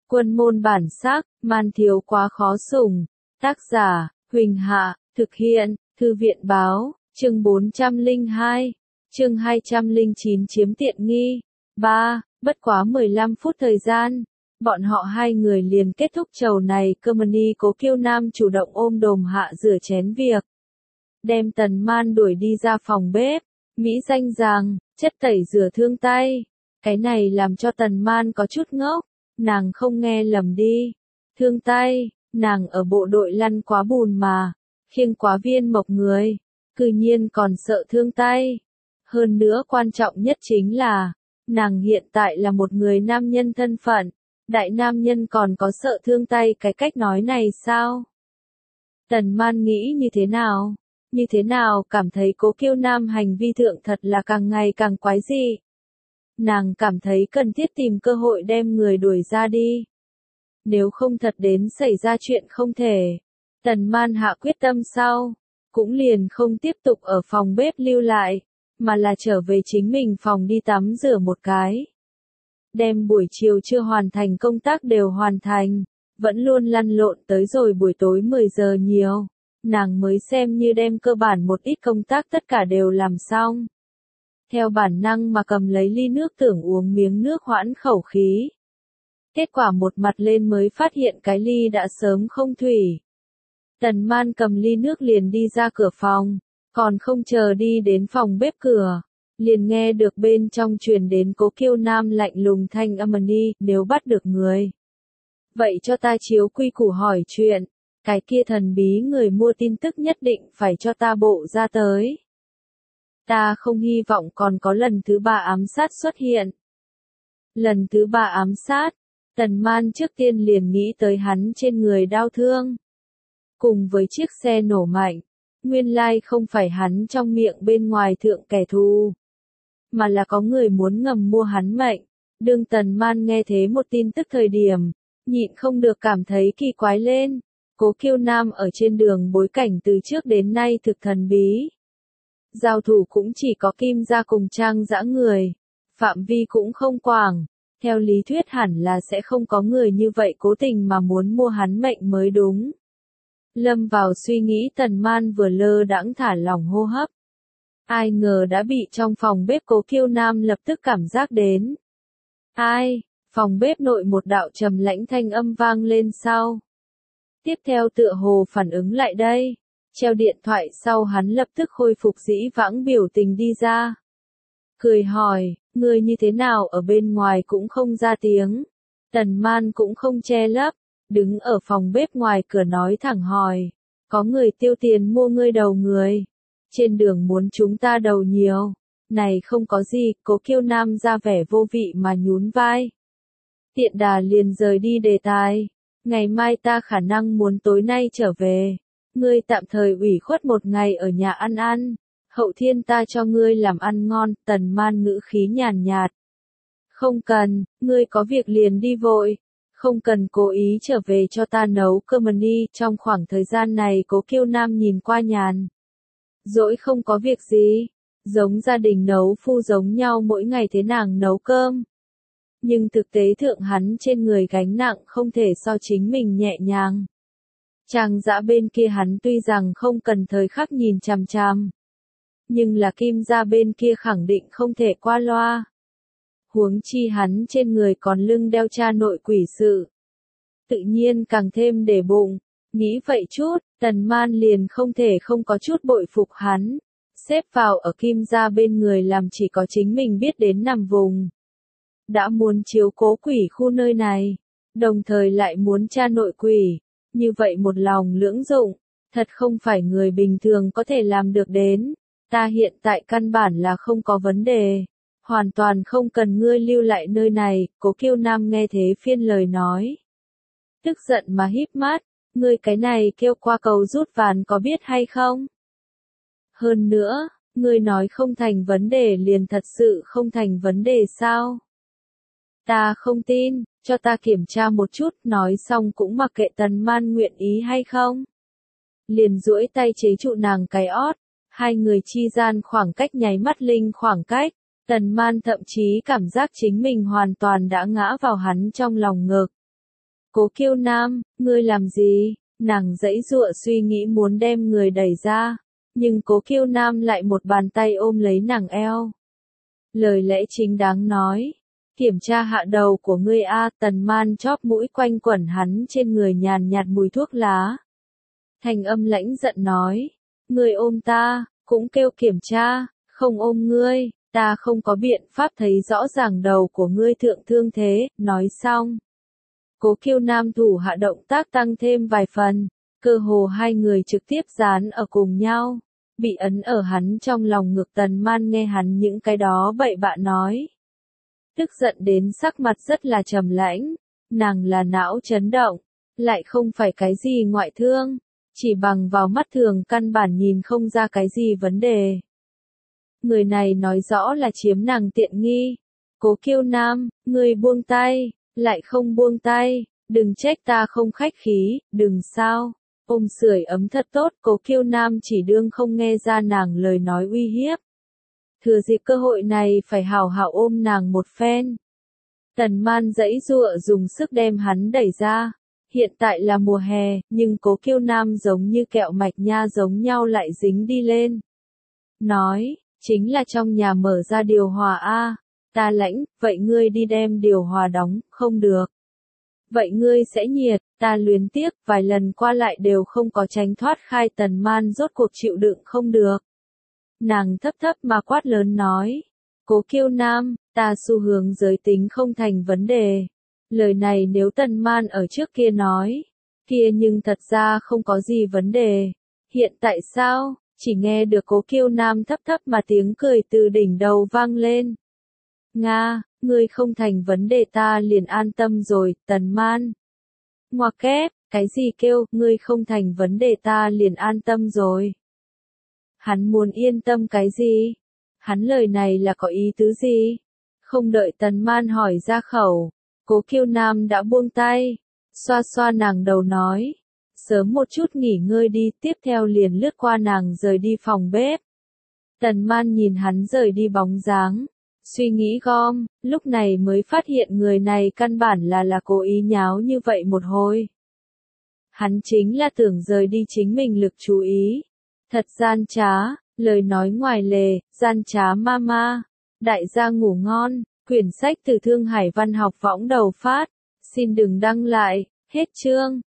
Quân môn bản sắc, man thiếu quá khó sủng. Tác giả, Huỳnh Hạ, thực hiện, Thư viện báo, chương 402, chương 209 chiếm tiện nghi. 3. Bất quá 15 phút thời gian, bọn họ hai người liền kết thúc chầu này. Germany Cố Kiêu Nam chủ động ôm đồm Hạ rửa chén việc, đem Tần Man đuổi đi ra phòng bếp. Mỹ danh rằng, chất tẩy rửa thương tay. Cái này làm cho Tần Man có chút ngốc, nàng không nghe lầm đi. Thương tay, nàng ở bộ đội lăn quá bùn mà, khiêng quá viên mộc người, cư nhiên còn sợ thương tay. Hơn nữa quan trọng nhất chính là, nàng hiện tại là một người nam nhân thân phận, đại nam nhân còn có sợ thương tay cái cách nói này sao? Tần Man nghĩ như thế nào? Như thế nào cảm thấy Cố Kiêu Nam hành vi thượng thật là càng ngày càng quái dị. Nàng cảm thấy cần thiết tìm cơ hội đem người đuổi ra đi. Nếu không thật đến xảy ra chuyện không thể. Tần Man hạ quyết tâm sau, cũng liền không tiếp tục ở phòng bếp lưu lại, mà là trở về chính mình phòng đi tắm rửa một cái. Đem buổi chiều chưa hoàn thành công tác đều hoàn thành, vẫn luôn lăn lộn tới rồi buổi tối 10 giờ nhiều, nàng mới xem như đem cơ bản một ít công tác tất cả đều làm xong. Theo bản năng mà cầm lấy ly nước tưởng uống miếng nước hoãn khẩu khí. Kết quả một mặt lên mới phát hiện cái ly đã sớm không thủy. Tần Man cầm ly nước liền đi ra cửa phòng, còn không chờ đi đến phòng bếp cửa, liền nghe được bên trong truyền đến Cố Kiêu Nam lạnh lùng thanh âm: nếu bắt được người, vậy cho ta chiếu quy củ hỏi chuyện, cái kia thần bí người mua tin tức nhất định phải cho ta bộ ra tới. Ta không hy vọng còn có lần thứ 3 ám sát xuất hiện. Lần thứ 3 ám sát, Tần Man trước tiên liền nghĩ tới hắn trên người đau thương. Cùng với chiếc xe nổ mạnh, nguyên lai không phải hắn trong miệng bên ngoài thượng kẻ thù, mà là có người muốn ngầm mua hắn mệnh. Đương Tần Man nghe thế một tin tức thời điểm, nhịn không được cảm thấy kỳ quái lên. Cố Kiêu Nam ở trên đường bối cảnh từ trước đến nay thực thần bí. Giao thủ cũng chỉ có Kim gia cùng Trang Dã người, phạm vi cũng không quảng, theo lý thuyết hẳn là sẽ không có người như vậy cố tình mà muốn mua hắn mệnh mới đúng. Lâm vào suy nghĩ Tần Man vừa lơ đãng thả lỏng hô hấp. Ai ngờ đã bị trong phòng bếp Cố Kiêu Nam lập tức cảm giác đến. Ai? Phòng bếp nội một đạo trầm lãnh thanh âm vang lên sau. Tiếp theo tựa hồ phản ứng lại đây. Treo điện thoại sau hắn lập tức khôi phục dĩ vãng biểu tình đi ra. Cười hỏi, người như thế nào ở bên ngoài cũng không ra tiếng. Tần Man cũng không che lấp, đứng ở phòng bếp ngoài cửa nói thẳng hỏi. Có người tiêu tiền mua ngươi đầu người. Trên đường muốn chúng ta đầu nhiều. Này không có gì, Cố Kiêu Nam ra vẻ vô vị mà nhún vai. Tiện đà liền rời đi đề tài. Ngày mai ta khả năng muốn tối nay trở về. Ngươi tạm thời ủy khuất một ngày ở nhà ăn ăn. Hậu thiên ta cho ngươi làm ăn ngon. Tần Man ngữ khí nhàn nhạt. Không cần, ngươi có việc liền đi vội. Không cần cố ý trở về cho ta nấu cơm đi. Trong khoảng thời gian này Cố Kiêu Nam nhìn qua nhàn dỗi không có việc gì. Giống gia đình nấu phu giống nhau mỗi ngày thế nàng nấu cơm. Nhưng thực tế thượng hắn trên người gánh nặng không thể so chính mình nhẹ nhàng. Trang Dã bên kia hắn tuy rằng không cần thời khắc nhìn chằm chằm, nhưng là Kim gia bên kia khẳng định không thể qua loa. Huống chi hắn trên người còn lưng đeo cha nội quỷ sự. Tự nhiên càng thêm để bụng, nghĩ vậy chút, Tần Man liền không thể không có chút bội phục hắn. Xếp vào ở Kim gia bên người làm chỉ có chính mình biết đến nằm vùng. Đã muốn chiếu cố quỷ khu nơi này, đồng thời lại muốn cha nội quỷ. Như vậy một lòng lưỡng dụng, thật không phải người bình thường có thể làm được đến. Ta hiện tại căn bản là không có vấn đề, hoàn toàn không cần ngươi lưu lại nơi này. Cố Kiêu Nam nghe thế phiên lời nói, tức giận mà híp mắt, ngươi cái này kêu qua cầu rút ván có biết hay không? Hơn nữa, ngươi nói không thành vấn đề liền thật sự không thành vấn đề sao? Ta không tin, cho ta kiểm tra một chút. Nói xong cũng mặc kệ Tần Man nguyện ý hay không. Liền duỗi tay chế trụ nàng cái ót. Hai người chi gian khoảng cách nháy mắt linh khoảng cách. Tần Man thậm chí cảm giác chính mình hoàn toàn đã ngã vào hắn trong lòng ngực. Cố Kiêu Nam, ngươi làm gì? Nàng giãy giụa suy nghĩ muốn đem người đẩy ra, nhưng Cố Kiêu Nam lại một bàn tay ôm lấy nàng eo. Lời lẽ chính đáng nói, kiểm tra hạ đầu của ngươi a. Tần Man chóp mũi quanh quẩn hắn trên người nhàn nhạt mùi thuốc lá. Thanh âm lãnh giận nói, ngươi ôm ta, cũng kêu kiểm tra, không ôm ngươi, ta không có biện pháp thấy rõ ràng đầu của ngươi thượng thương thế. Nói xong, Cố Kiêu Nam thủ hạ động tác tăng thêm vài phần, cơ hồ hai người trực tiếp dán ở cùng nhau, bị ấn ở hắn trong lòng ngực. Tần Man nghe hắn những cái đó bậy bạ nói, tức giận đến sắc mặt rất là trầm lãnh, nàng là não chấn động, lại không phải cái gì ngoại thương, chỉ bằng vào mắt thường căn bản nhìn không ra cái gì vấn đề. Người này nói rõ là chiếm nàng tiện nghi. Cố Kiêu Nam, ngươi buông tay, lại không buông tay, đừng trách ta không khách khí, đừng sao. Ôm sưởi ấm thật tốt. Cố Kiêu Nam chỉ đương không nghe ra nàng lời nói uy hiếp. Thừa dịp cơ hội này phải hảo hảo ôm nàng một phen. Tần Man giãy giụa dùng sức đem hắn đẩy ra. Hiện tại là mùa hè, nhưng Cố Kiêu Nam giống như kẹo mạch nha giống nhau lại dính đi lên. Nói, chính là trong nhà mở ra điều hòa a. Ta lãnh, vậy ngươi đi đem điều hòa đóng, không được. Vậy ngươi sẽ nhiệt, ta luyến tiếc, vài lần qua lại đều không có tránh thoát khai. Tần Man rốt cuộc chịu đựng không được. Nàng thấp thấp mà quát lớn nói, Cố Kiêu Nam, ta xu hướng giới tính không thành vấn đề. Lời này nếu Tần Man ở trước kia nói, kia nhưng thật ra không có gì vấn đề. Hiện tại sao, chỉ nghe được Cố Kiêu Nam thấp thấp mà tiếng cười từ đỉnh đầu vang lên. Nga, ngươi không thành vấn đề ta liền an tâm rồi. Tần Man. Ngoặc kép, cái gì kêu, ngươi không thành vấn đề ta liền an tâm rồi. Hắn muốn yên tâm cái gì? Hắn lời này là có ý tứ gì? Không đợi Tần Man hỏi ra khẩu, Cố Kiêu Nam đã buông tay, xoa xoa nàng đầu nói, sớm một chút nghỉ ngơi đi. Tiếp theo liền lướt qua nàng rời đi phòng bếp. Tần Man nhìn hắn rời đi bóng dáng, suy nghĩ gom, lúc này mới phát hiện người này căn bản là cố ý nháo như vậy một hồi. Hắn chính là tưởng rời đi chính mình lực chú ý. Thật gian trá, lời nói ngoài lề, gian trá mama. Đại gia ngủ ngon. Quyển sách từ Thương Hải Văn học võng đầu phát. Xin đừng đăng lại. Hết chương.